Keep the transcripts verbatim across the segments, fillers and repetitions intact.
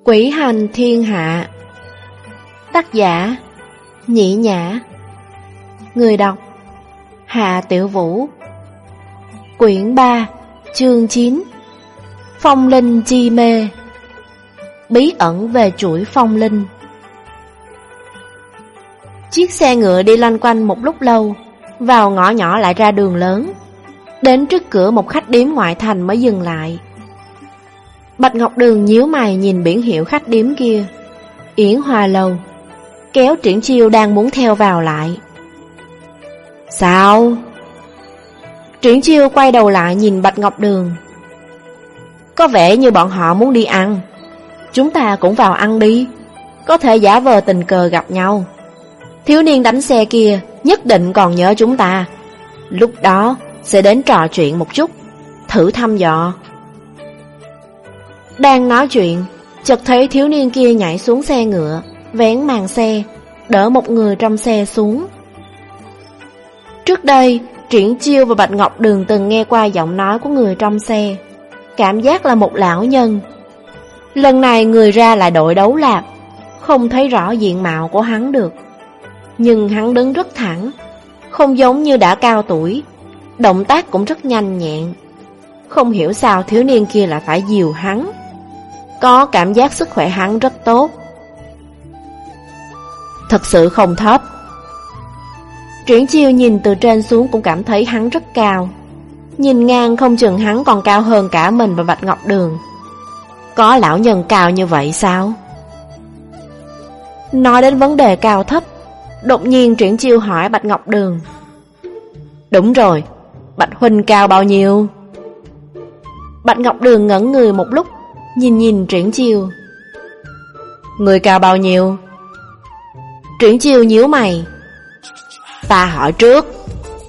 Quỷ hành thiên hạ. Tác giả Nhĩ Nhã. Người đọc Hạ Tiểu Vũ. Quyển ba, chương chín. Phong linh chi mê. Bí ẩn về chuỗi phong linh. Chiếc xe ngựa đi loanh quanh một lúc lâu, vào ngõ nhỏ lại ra đường lớn. Đến trước cửa một khách điếm ngoại thành mới dừng lại. Bạch Ngọc Đường nhíu mày nhìn biển hiệu khách điếm kia, Yến Hoa Lâu, kéo Triển Chiêu đang muốn theo vào lại. Sao? Triển Chiêu quay đầu lại nhìn Bạch Ngọc Đường. Có vẻ như bọn họ muốn đi ăn. Chúng ta cũng vào ăn đi, có thể giả vờ tình cờ gặp nhau. Thiếu niên đánh xe kia nhất định còn nhớ chúng ta, lúc đó sẽ đến trò chuyện một chút, thử thăm dò. Đang nói chuyện, chợt thấy thiếu niên kia nhảy xuống xe ngựa, vén màn xe, đỡ một người trong xe xuống. Trước đây, Triển Chiêu và Bạch Ngọc Đường từng nghe qua giọng nói của người trong xe, cảm giác là một lão nhân. Lần này người ra lại đội đấu lạp, không thấy rõ diện mạo của hắn được. Nhưng hắn đứng rất thẳng, không giống như đã cao tuổi, động tác cũng rất nhanh nhẹn. Không hiểu sao thiếu niên kia lại phải dìu hắn. Có cảm giác sức khỏe hắn rất tốt. Thật sự không thấp. Triển Chiêu nhìn từ trên xuống cũng cảm thấy hắn rất cao. Nhìn ngang không chừng hắn còn cao hơn cả mình và Bạch Ngọc Đường. Có lão nhân cao như vậy sao? Nói đến vấn đề cao thấp, đột nhiên Triển Chiêu hỏi Bạch Ngọc Đường. Đúng rồi, Bạch huynh cao bao nhiêu? Bạch Ngọc Đường ngẩn người một lúc, nhìn nhìn Triển Chiêu. Người cao bao nhiêu? Triển Chiêu nhíu mày. Ta hỏi trước.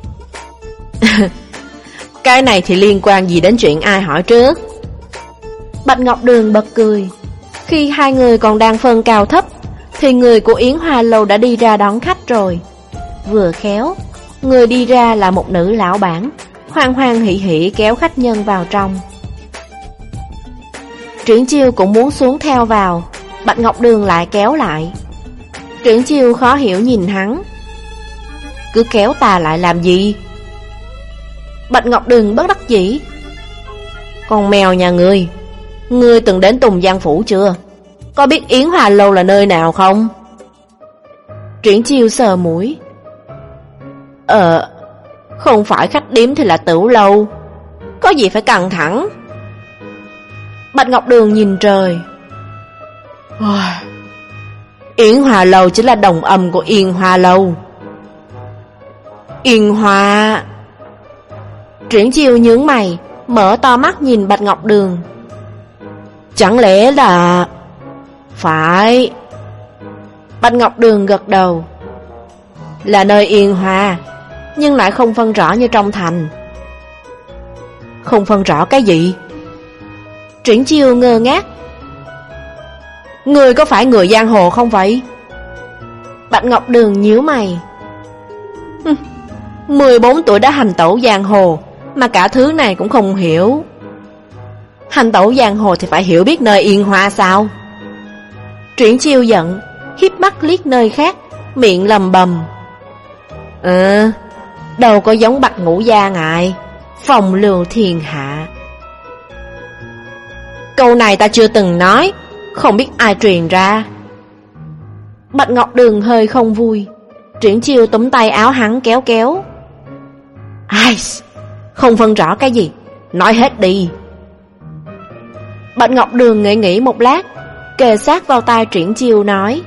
Cái này thì liên quan gì đến chuyện ai hỏi trước? Bạch Ngọc Đường bật cười. Khi hai người còn đang phân cao thấp, thì người của Yến Hoa Lâu đã đi ra đón khách rồi. Vừa khéo, người đi ra là một nữ lão bản, hoan hoan hỉ hỉ kéo khách nhân vào trong. Triển Chiêu cũng muốn xuống theo vào, Bạch Ngọc Đường lại kéo lại. Triển Chiêu khó hiểu nhìn hắn. Cứ kéo ta lại làm gì? Bạch Ngọc Đường bất đắc dĩ. Con mèo nhà ngươi, ngươi từng đến Tùng Giang Phủ chưa? Có biết Yến Hoa Lâu là nơi nào không? Triển Chiêu sờ mũi. Ờ, không phải khách điếm thì là tửu lâu, có gì phải căng thẳng? Bạch Ngọc Đường nhìn trời. Yến Hoa Lâu chính là đồng âm của Yên Hoa Lâu. Yên Hoa. Triển Chiêu nhướng mày, mở to mắt nhìn Bạch Ngọc Đường. Chẳng lẽ là... Phải. Bạch Ngọc Đường gật đầu. Là nơi yên hòa, nhưng lại không phân rõ như trong thành. Không phân rõ cái gì? Triển Chiêu ngơ ngác. Người có phải người giang hồ không vậy? Bạch Ngọc Đường nhíu mày. mười bốn tuổi đã hành tẩu giang hồ, mà cả thứ này cũng không hiểu. Hành tẩu giang hồ thì phải hiểu biết nơi yên hòa sao? Triển Chiêu giận, híp mắt liếc nơi khác, miệng lầm bầm. Ờ, đâu có giống Bạch Ngũ Gia ngài, phong lưu thiên hạ. Câu này ta chưa từng nói, không biết ai truyền ra. Bạch Ngọc Đường hơi không vui. Triển Chiêu túm tay áo hắn kéo kéo. Ai, không phân rõ cái gì, nói hết đi. Bạch Ngọc Đường nghĩ nghĩ một lát, kề sát vào tai Triển Chiêu nói.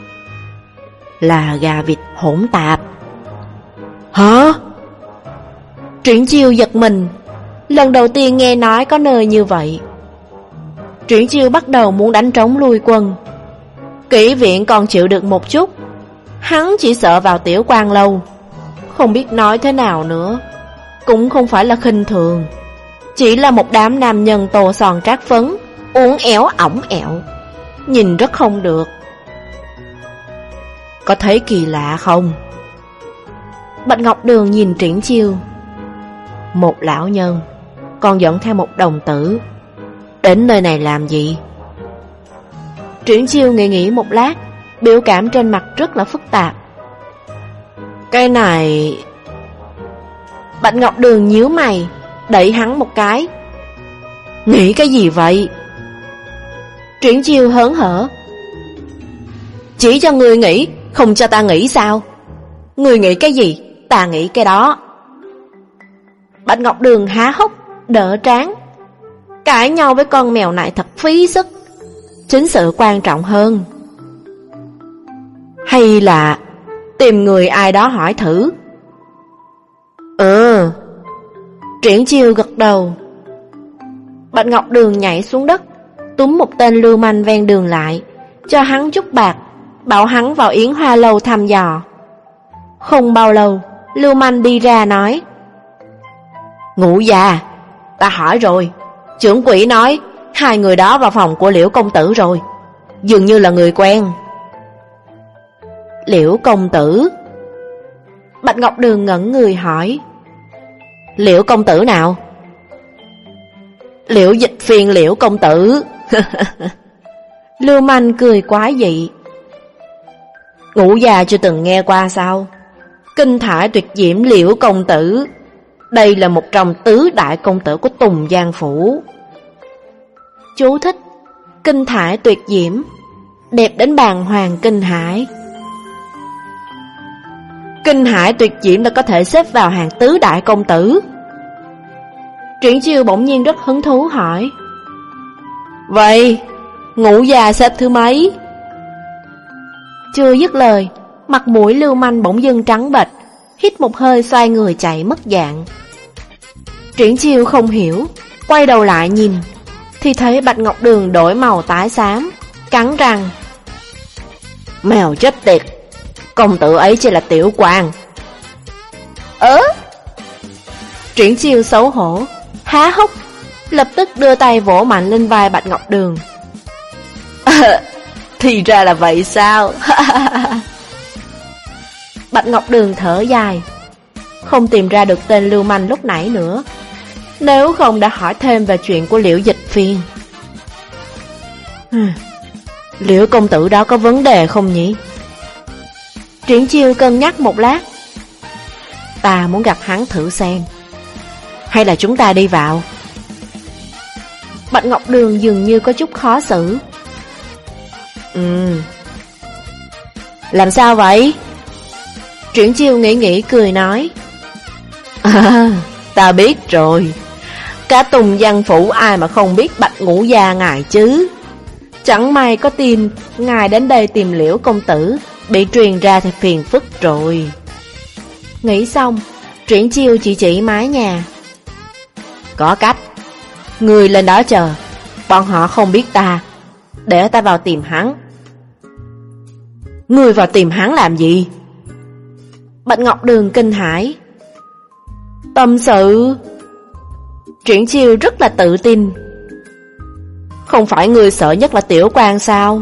Là gà vịt hỗn tạp. Hả? Triển Chiêu giật mình, lần đầu tiên nghe nói có nơi như vậy. Triển Chiêu bắt đầu muốn đánh trống lui quân. Kỹ viện còn chịu được một chút, hắn chỉ sợ vào Tiểu Quan Lâu. Không biết nói thế nào nữa. Cũng không phải là khinh thường, chỉ là một đám nam nhân tô son trát phấn, uốn éo ỏng ẹo, nhìn rất không được. Có thấy kỳ lạ không? Bạch Ngọc Đường nhìn Triển Chiêu. Một lão nhân, còn dẫn theo một đồng tử, đến nơi này làm gì? Triển Chiêu nghĩ nghĩ một lát, biểu cảm trên mặt rất là phức tạp. Cái này... Bạch Ngọc Đường nhíu mày, đẩy hắn một cái. Nghĩ cái gì vậy? Triển Chiêu hớn hở. Chỉ cho ngươi nghĩ, không cho ta nghĩ sao? Ngươi nghĩ cái gì, ta nghĩ cái đó. Bạch Ngọc Đường há hốc, đỡ trán. Cãi nhau với con mèo này thật phí sức. Chính sự quan trọng hơn. Hay là tìm người ai đó hỏi thử? Ừ. Triển Chiêu gật đầu. Bạch Ngọc Đường nhảy xuống đất, túm một tên lưu manh ven đường lại, cho hắn chút bạc, bảo hắn vào Yến Hoa Lâu thăm dò. Không bao lâu, lưu manh đi ra nói: Ngũ già, ta hỏi rồi, trưởng quỹ nói hai người đó vào phòng của Liễu công tử rồi, dường như là người quen. Liễu công tử? Bạch Ngọc Đường ngẩn người hỏi: Liễu công tử nào? Liễu Dịch Phiên Liễu công tử. Lưu manh cười quái dị. Ngũ già chưa từng nghe qua sao? Kinh thải tuyệt diễm Liễu công tử, đây là một trong tứ đại công tử của Tùng Giang phủ. Chú thích: kinh thải tuyệt diễm, đẹp đến bàng hoàng kinh hải. Kinh hải tuyệt diễm đã có thể xếp vào hàng tứ đại công tử. Triển Chiêu bỗng nhiên rất hứng thú hỏi: Vậy ngũ già xếp thứ mấy? Chưa dứt lời, mặt mũi lưu manh bỗng dưng trắng bệch, hít một hơi xoay người chạy mất dạng. Triển Chiêu không hiểu, quay đầu lại nhìn, thì thấy Bạch Ngọc Đường đổi màu tái xám, cắn răng: Mèo chết tiệt, công tử ấy chỉ là tiểu quan. Ớ? Triển Chiêu xấu hổ, há hốc, lập tức đưa tay vỗ mạnh lên vai Bạch Ngọc Đường. À, thì ra là vậy sao? Bạch Ngọc Đường thở dài, không tìm ra được tên lưu manh lúc nãy nữa, nếu không đã hỏi thêm về chuyện của Liễu Dịch Phiên. Liễu công tử đó có vấn đề không nhỉ? Triển Chiêu cân nhắc một lát. Ta muốn gặp hắn thử xem. Hay là chúng ta đi vào? Bạch Ngọc Đường dường như có chút khó xử. Ừ. Làm sao vậy? Triển Chiêu nghĩ nghĩ cười nói: À, ta biết rồi. Cả Tùng Giang phủ ai mà không biết Bạch Ngũ gia ngài chứ. Chẳng may có tin ngài đến đây tìm Liễu công tử, bị truyền ra thì phiền phức rồi. Nghĩ xong, Triển Chiêu chỉ chỉ mái nhà. Có cách. Người lên đó chờ, bọn họ không biết ta, để ta vào tìm hắn. Người vào tìm hắn làm gì? Bạch Ngọc Đường kinh hãi. Tâm sự. Triển Chiêu rất là tự tin. Không phải người sợ nhất là tiểu quan sao?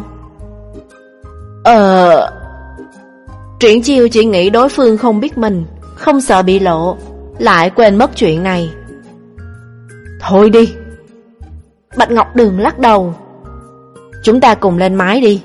Ờ... Triển Chiêu chỉ nghĩ đối phương không biết mình, không sợ bị lộ, lại quên mất chuyện này. Thôi đi. Bạch Ngọc Đường lắc đầu. Chúng ta cùng lên mái đi.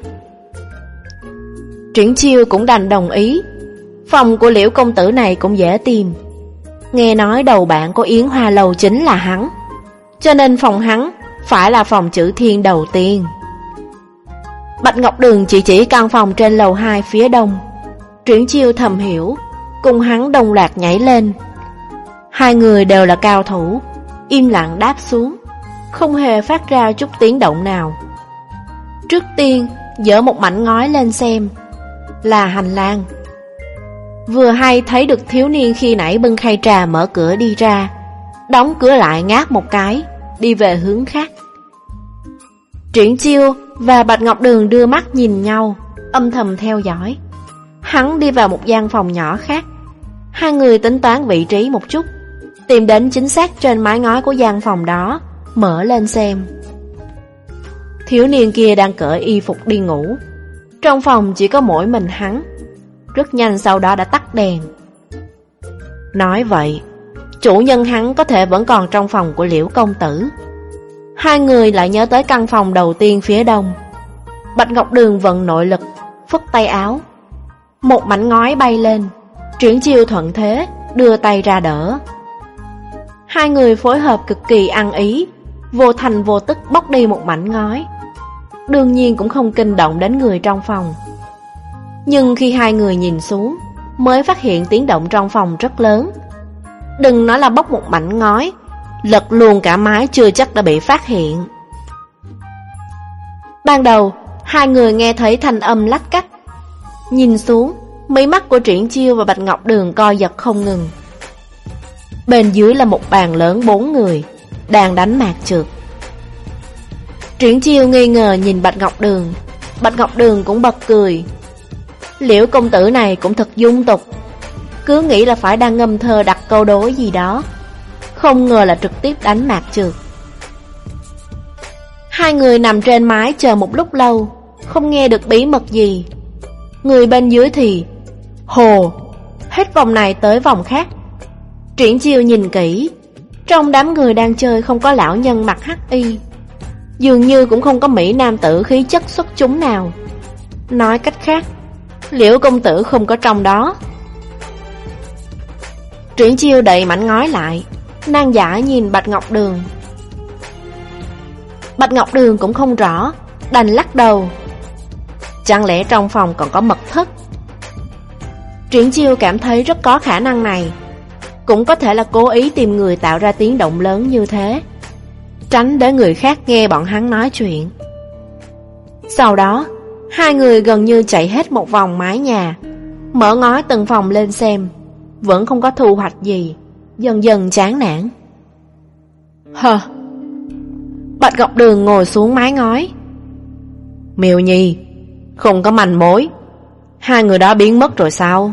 Triển Chiêu cũng đành đồng ý. Phòng của Liễu công tử này cũng dễ tìm. Nghe nói đầu bạn của Yến Hoa Lầu chính là hắn, cho nên phòng hắn phải là phòng chữ thiên đầu tiên. Bạch Ngọc Đường chỉ chỉ căn phòng trên lầu hai phía đông. Triển Chiêu thầm hiểu, cùng hắn đồng loạt nhảy lên. Hai người đều là cao thủ, im lặng đáp xuống, không hề phát ra chút tiếng động nào. Trước tiên dỡ một mảnh ngói lên xem, là hành lang. Vừa hay thấy được thiếu niên khi nãy bưng khay trà mở cửa đi ra, đóng cửa lại ngáp một cái, đi về hướng khác. Triển Chiêu và Bạch Ngọc Đường đưa mắt nhìn nhau, âm thầm theo dõi. Hắn đi vào một gian phòng nhỏ khác. Hai người tính toán vị trí một chút, tìm đến chính xác trên mái ngói của gian phòng đó, mở lên xem. Thiếu niên kia đang cởi y phục đi ngủ. Trong phòng chỉ có mỗi mình hắn. Rất nhanh sau đó đã tắt đèn. Nói vậy, chủ nhân hắn có thể vẫn còn trong phòng của Liễu công tử. Hai người lại nhớ tới căn phòng đầu tiên phía đông. Bạch Ngọc Đường vận nội lực, phất tay áo. Một mảnh ngói bay lên, Triển Chiêu thuận thế, đưa tay ra đỡ. Hai người phối hợp cực kỳ ăn ý, vô thành vô tức bóc đi một mảnh ngói. Đương nhiên cũng không kinh động đến người trong phòng. Nhưng khi hai người nhìn xuống, mới phát hiện tiếng động trong phòng rất lớn. Đừng nói là bóc một mảnh ngói, lật luôn cả mái chưa chắc đã bị phát hiện. Ban đầu, hai người nghe thấy thanh âm lách cách. Nhìn xuống, mí mắt của Triển Chiêu và Bạch Ngọc Đường co giật không ngừng. Bên dưới là một bàn lớn bốn người, đang đánh mạc trượt. Triển Chiêu nghi ngờ nhìn Bạch Ngọc Đường, Bạch Ngọc Đường cũng bật cười. Liễu công tử này cũng thật dung tục, cứ nghĩ là phải đang ngâm thơ đặt câu đối gì đó, không ngờ là trực tiếp đánh mạc trượt. Hai người nằm trên mái chờ một lúc lâu, không nghe được bí mật gì. Người bên dưới thì hồ, hết vòng này tới vòng khác. Triển Chiêu nhìn kỹ, trong đám người đang chơi không có lão nhân mặc hắc y, dường như cũng không có mỹ nam tử khí chất xuất chúng nào. Nói cách khác, Liễu công tử không có trong đó. Triển Chiêu đậy mảnh ngói lại, nan giải nhìn Bạch Ngọc Đường. Bạch Ngọc Đường cũng không rõ, đành lắc đầu. Chẳng lẽ trong phòng còn có mật thất? Triển Chiêu cảm thấy rất có khả năng này. Cũng có thể là cố ý tìm người tạo ra tiếng động lớn như thế, tránh để người khác nghe bọn hắn nói chuyện. Sau đó, hai người gần như chạy hết một vòng mái nhà, mở ngói từng phòng lên xem, vẫn không có thu hoạch gì, dần dần chán nản. Hờ. Bạch Ngọc Đường ngồi xuống mái ngói. Miêu Nhi, không có manh mối, hai người đó biến mất rồi sao?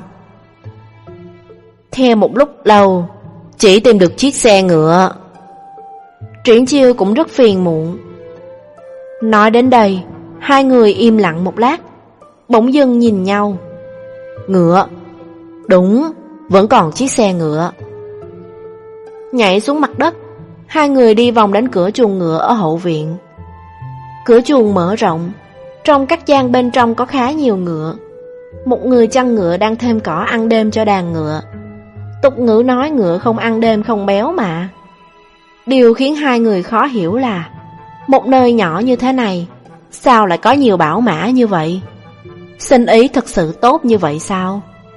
Theo một lúc lâu, chỉ tìm được chiếc xe ngựa. Triển Chiêu cũng rất phiền muộn. Nói đến đây, hai người im lặng một lát, bỗng dưng nhìn nhau. Ngựa, đúng, vẫn còn chiếc xe ngựa. Nhảy xuống mặt đất, hai người đi vòng đến cửa chuồng ngựa ở hậu viện. Cửa chuồng mở rộng, trong các gian bên trong có khá nhiều ngựa. Một người chăn ngựa đang thêm cỏ ăn đêm cho đàn ngựa. Tục ngữ nói ngựa không ăn đêm không béo mà. Điều khiến hai người khó hiểu là một nơi nhỏ như thế này, sao lại có nhiều bảo mã như vậy? Sinh ý thật sự tốt như vậy sao?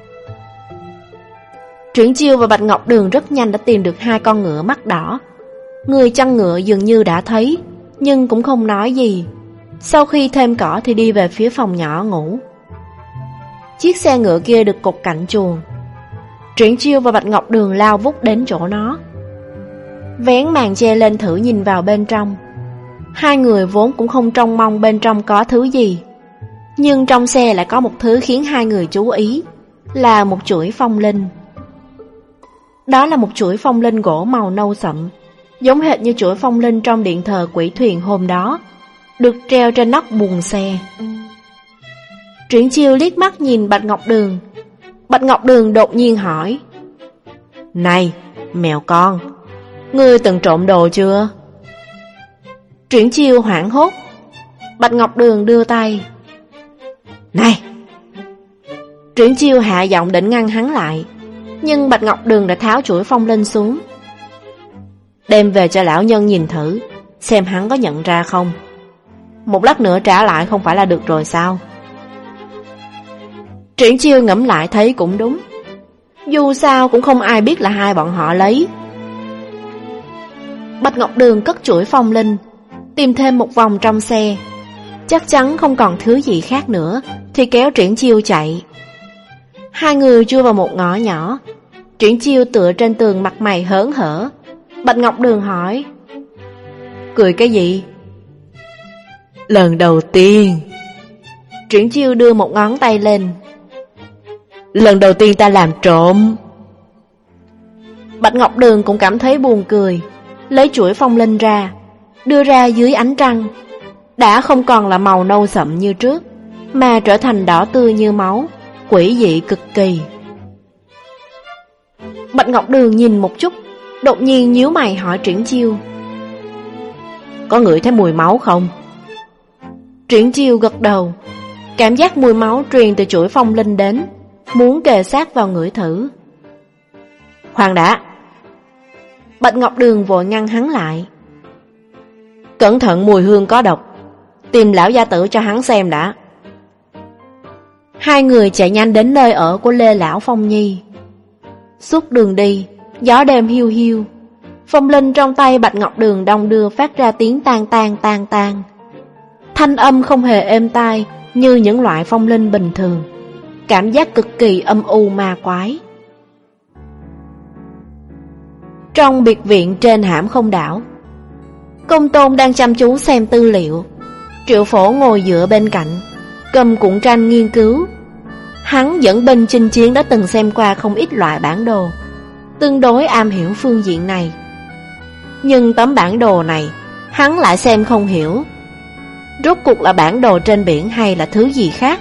Triển Chiêu và Bạch Ngọc Đường rất nhanh đã tìm được hai con ngựa mắt đỏ. Người chăn ngựa dường như đã thấy, nhưng cũng không nói gì. Sau khi thêm cỏ thì đi về phía phòng nhỏ ngủ. Chiếc xe ngựa kia được cột cạnh chuồng. Triển Chiêu và Bạch Ngọc Đường lao vút đến chỗ nó, vén màn che lên thử nhìn vào bên trong. Hai người vốn cũng không trông mong bên trong có thứ gì, nhưng trong xe lại có một thứ khiến hai người chú ý, là một chuỗi phong linh. Đó là một chuỗi phong linh gỗ màu nâu sậm, giống hệt như chuỗi phong linh trong điện thờ quỷ thuyền hôm đó, được treo trên nóc buồng xe. Triển Chiêu liếc mắt nhìn Bạch Ngọc Đường. Bạch Ngọc Đường đột nhiên hỏi: Này, mèo con, ngươi từng trộm đồ chưa? Triển Chiêu hoảng hốt. Bạch Ngọc Đường đưa tay. Này! Triển Chiêu hạ giọng định ngăn hắn lại, nhưng Bạch Ngọc Đường đã tháo chuỗi phong linh xuống. Đem về cho lão nhân nhìn thử, xem hắn có nhận ra không. Một lát nữa trả lại không phải là được rồi sao? Triển Chiêu ngẫm lại thấy cũng đúng, dù sao cũng không ai biết là hai bọn họ lấy. Bạch Ngọc Đường cất chuỗi phong linh, tìm thêm một vòng trong xe, chắc chắn không còn thứ gì khác nữa, thì kéo Triển Chiêu chạy. Hai người chui vào một ngõ nhỏ. Triển Chiêu tựa trên tường mặt mày hớn hở. Bạch Ngọc Đường hỏi: Cười cái gì? Lần đầu tiên. Triển Chiêu đưa một ngón tay lên. Lần đầu tiên ta làm trộm. Bạch Ngọc Đường cũng cảm thấy buồn cười, lấy chuỗi phong linh ra, đưa ra dưới ánh trăng. Đã không còn là màu nâu sậm như trước, mà trở thành đỏ tươi như máu, quỷ dị cực kỳ. Bạch Ngọc Đường nhìn một chút, đột nhiên nhíu mày hỏi Triển Chiêu: Có ngửi thấy mùi máu không? Triển Chiêu gật đầu. Cảm giác mùi máu truyền từ chuỗi phong linh đến, muốn kề sát vào ngửi thử. Khoan đã. Bạch Ngọc Đường vội ngăn hắn lại. Cẩn thận, mùi hương có độc. Tìm lão gia tử cho hắn xem đã. Hai người chạy nhanh đến nơi ở của Lê Lão Phong Nhi. Suốt đường đi, gió đêm hiu hiu. Phong linh trong tay Bạch Ngọc Đường đong đưa phát ra tiếng tan tan tan tan. Thanh âm không hề êm tai như những loại phong linh bình thường. Cảm giác cực kỳ âm u ma quái. Trong biệt viện trên Hãm Không Đảo, Công Tôn đang chăm chú xem tư liệu. Triệu Phổ ngồi dựa bên cạnh, cầm cuộn tranh nghiên cứu. Hắn dẫn binh chinh chiến đã từng xem qua không ít loại bản đồ, tương đối am hiểu phương diện này. Nhưng tấm bản đồ này hắn lại xem không hiểu. Rốt cuộc là bản đồ trên biển hay là thứ gì khác?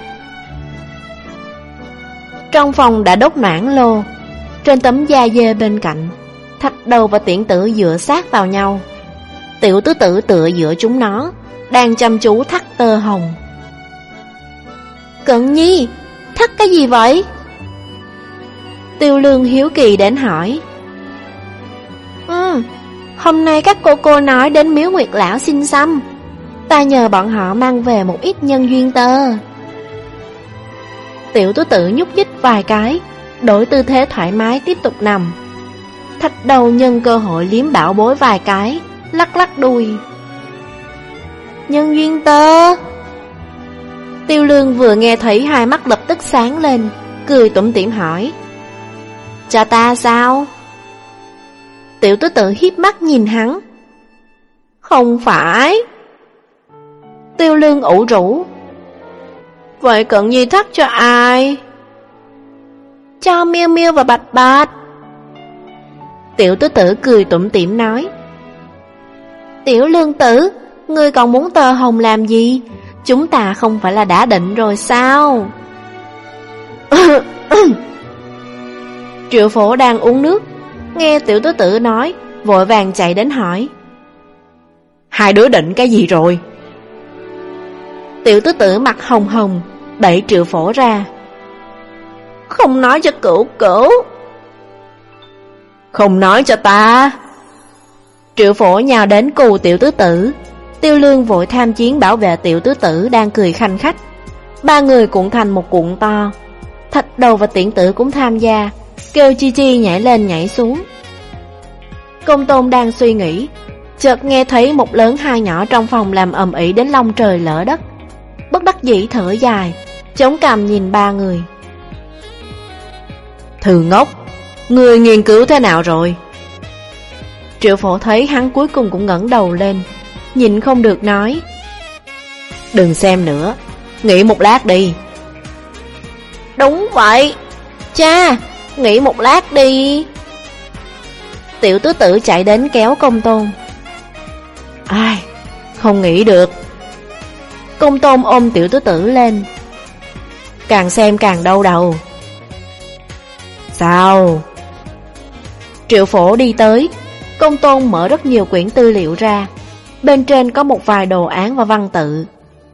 Trong phòng đã đốt noãn lô. Trên tấm da dê bên cạnh, Thạch Đầu và Tiễn Tử dựa sát vào nhau. Tiểu Tứ Tử tựa giữa chúng nó, đang chăm chú thắt tơ hồng. Cận Nhi, thắt cái gì vậy? Tiêu Lương hiếu kỳ đến hỏi. Ừ, hôm nay các cô cô nói đến miếu Nguyệt Lão xin xăm, ta nhờ bọn họ mang về một ít nhân duyên tơ. Tiểu Tứ Tử nhúc nhích vài cái, đổi tư thế thoải mái tiếp tục nằm. Thạch Đầu nhân cơ hội liếm bảo bối vài cái, lắc lắc đuôi. Nhân duyên tơ. Tiêu Lương vừa nghe thấy hai mắt lập tức sáng lên, cười tủm tỉm hỏi. Cho ta sao? Tiểu Tứ Tử hiếp mắt nhìn hắn. Không phải. Tiêu Lương ủ rũ. Vậy Cận Nhi thắt cho ai? Cho Miêu Miêu và Bạch Bạch. Tiểu Tứ Tử cười tủm tỉm nói. Tiểu Lương tử, ngươi còn muốn tơ hồng làm gì? Chúng ta không phải là đã định rồi sao? Triệu Phổ đang uống nước, nghe Tiểu Tứ Tử nói, vội vàng chạy đến hỏi. Hai đứa định cái gì rồi? Tiểu Tứ Tử mặt hồng hồng, đẩy Triệu Phổ ra. Không nói cho Cửu Cửu. Không nói cho ta. Triệu Phổ nhào đến cù Tiểu Tứ Tử. Tiêu Lương vội tham chiến bảo vệ Tiểu Tứ Tử đang cười khanh khách. Ba người cuộn thành một cuộn to. Thạch Đầu và Tiễn Tử cũng tham gia, kêu chi chi nhảy lên nhảy xuống. Công Tôn đang suy nghĩ, chợt nghe thấy một lớn hai nhỏ trong phòng làm ầm ĩ đến long trời lỡ đất. Bất đắc dĩ thở dài, chống cằm nhìn ba người. Thư ngốc, người nghiên cứu thế nào rồi? Triệu Phổ thấy hắn cuối cùng cũng ngẩng đầu lên, nhìn không được nói. Đừng xem nữa, nghỉ một lát đi. Đúng vậy, cha, nghỉ một lát đi. Tiểu Tứ Tử chạy đến kéo Công Tôn. Ai, không nghỉ được. Công Tôn ôm Tiểu Tứ Tử lên. Càng xem càng đau đầu. Sao? Triệu Phổ đi tới. Công Tôn mở rất nhiều quyển tư liệu ra. Bên trên có một vài đồ án và văn tự.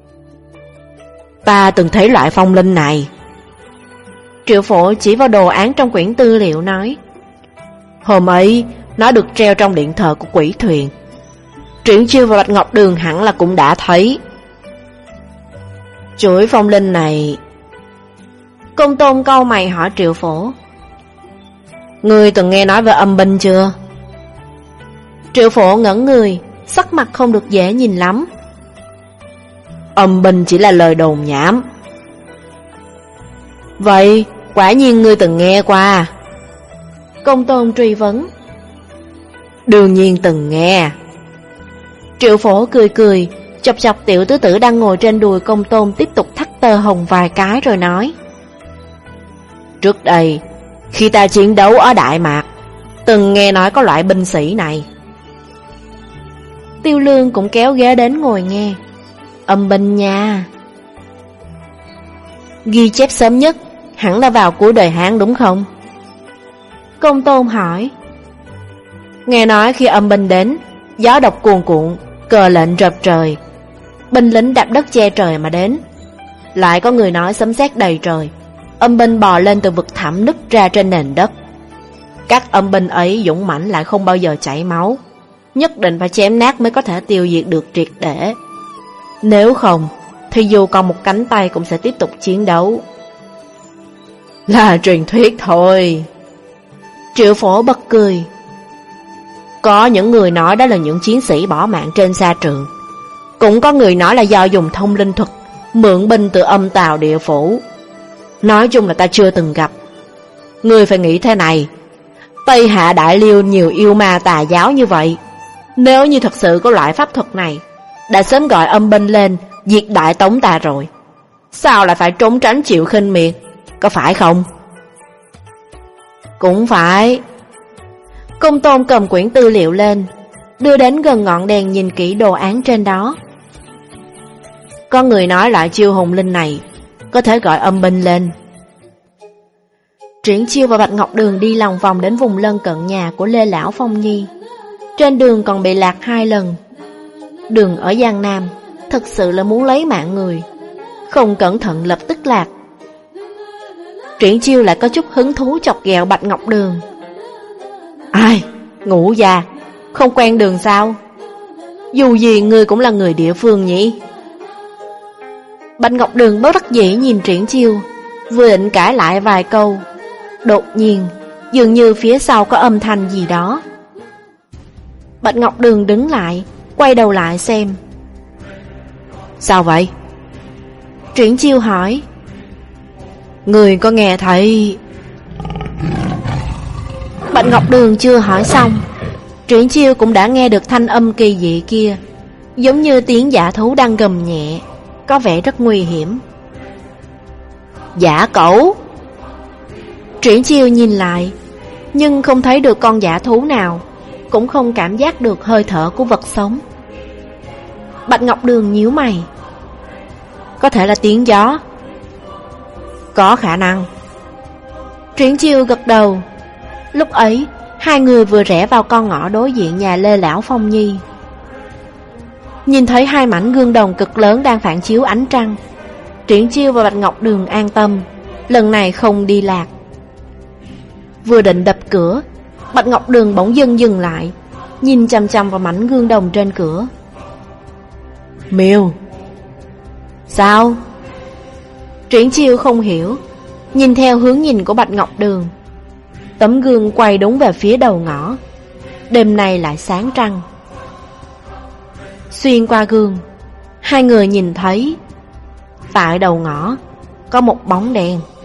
Ta từng thấy loại phong linh này. Triệu Phổ chỉ vào đồ án trong quyển tư liệu nói. Hôm ấy nó được treo trong điện thờ của quỷ thuyền. Triển Chiêu và Bạch Ngọc Đường hẳn là cũng đã thấy. Chuỗi phong linh này. Công Tôn cau mày hỏi Triệu Phổ. Ngươi từng nghe nói về âm binh chưa? Triệu Phổ ngẩn người, sắc mặt không được dễ nhìn lắm. Âm binh chỉ là lời đồn nhảm. Vậy quả nhiên ngươi từng nghe qua? Công Tôn truy vấn. Đương nhiên từng nghe. Triệu Phổ cười cười, chọc chọc Tiểu Tứ Tử đang ngồi trên đùi Công Tôn tiếp tục thắt tơ hồng vài cái rồi nói. Trước đây, khi ta chiến đấu ở Đại Mạc, từng nghe nói có loại binh sĩ này. Tiêu Lương cũng kéo ghế đến ngồi nghe. Âm binh nha. Ghi chép sớm nhất hẳn là vào cuối đời Hán đúng không? Công Tôn hỏi. Nghe nói khi âm binh đến, gió độc cuồn cuộn, cờ lệnh rợp trời. Binh lính đạp đất che trời mà đến. Lại có người nói sấm sét đầy trời. Âm binh bò lên từ vực thẳm nứt ra trên nền đất. Các âm binh ấy dũng mãnh lại không bao giờ chảy máu, nhất định phải chém nát mới có thể tiêu diệt được triệt để. Nếu không thì dù còn một cánh tay cũng sẽ tiếp tục chiến đấu. Là truyền thuyết thôi. Triệu Phổ bật cười. Có những người nói đó là những chiến sĩ bỏ mạng trên sa trường, cũng có người nói là do dùng thông linh thuật mượn binh từ âm tào địa phủ. Nói chung là ta chưa từng gặp. Ngươi phải nghĩ thế này, Tây Hạ Đại Liêu nhiều yêu ma tà giáo như vậy, nếu như thật sự có loại pháp thuật này, đã sớm gọi âm binh lên diệt đại tống ta rồi. Sao lại phải trốn tránh chịu khinh miệt, có phải không? Cũng phải. Công Tôn cầm quyển tư liệu lên, đưa đến gần ngọn đèn nhìn kỹ đồ án trên đó. Có người nói loại chiêu hùng linh này có thể gọi âm binh lên. Triển Chiêu và Bạch Ngọc Đường đi lòng vòng đến vùng lân cận nhà của Lê Lão Phong Nhi. Trên đường còn bị lạc hai lần. Đường ở Giang Nam thật sự là muốn lấy mạng người, không cẩn thận lập tức lạc. Triển Chiêu lại có chút hứng thú chọc ghẹo Bạch Ngọc Đường. Ai, ngủ già, không quen đường sao? Dù gì người cũng là người địa phương nhỉ? Bạch Ngọc Đường bất đắc dĩ nhìn Triển Chiêu, vừa định cãi lại vài câu, đột nhiên dường như phía sau có âm thanh gì đó. Bạch Ngọc Đường đứng lại, quay đầu lại xem. Sao vậy? Triển Chiêu hỏi. Người có nghe thấy? Bạch Ngọc Đường chưa hỏi xong, Triển Chiêu cũng đã nghe được thanh âm kỳ dị kia, giống như tiếng dã thú đang gầm nhẹ, có vẻ rất nguy hiểm. Dã cẩu. Triển Chiêu nhìn lại, nhưng không thấy được con dã thú nào, cũng không cảm giác được hơi thở của vật sống. Bạch Ngọc Đường nhíu mày. Có thể là tiếng gió. Có khả năng. Triển Chiêu gật đầu. Lúc ấy hai người vừa rẽ vào con ngõ đối diện nhà Lê Lão Phong Nhi. Nhìn thấy hai mảnh gương đồng cực lớn đang phản chiếu ánh trăng, Triển Chiêu và Bạch Ngọc Đường an tâm, lần này không đi lạc. Vừa định đập cửa, Bạch Ngọc Đường bỗng dưng dừng lại, nhìn chằm chằm vào mảnh gương đồng trên cửa. Miêu. Sao? Triển Chiêu không hiểu, nhìn theo hướng nhìn của Bạch Ngọc Đường. Tấm gương quay đúng về phía đầu ngõ. Đêm nay lại sáng trăng. Xuyên qua gương, hai người nhìn thấy tại đầu ngõ có một bóng đèn.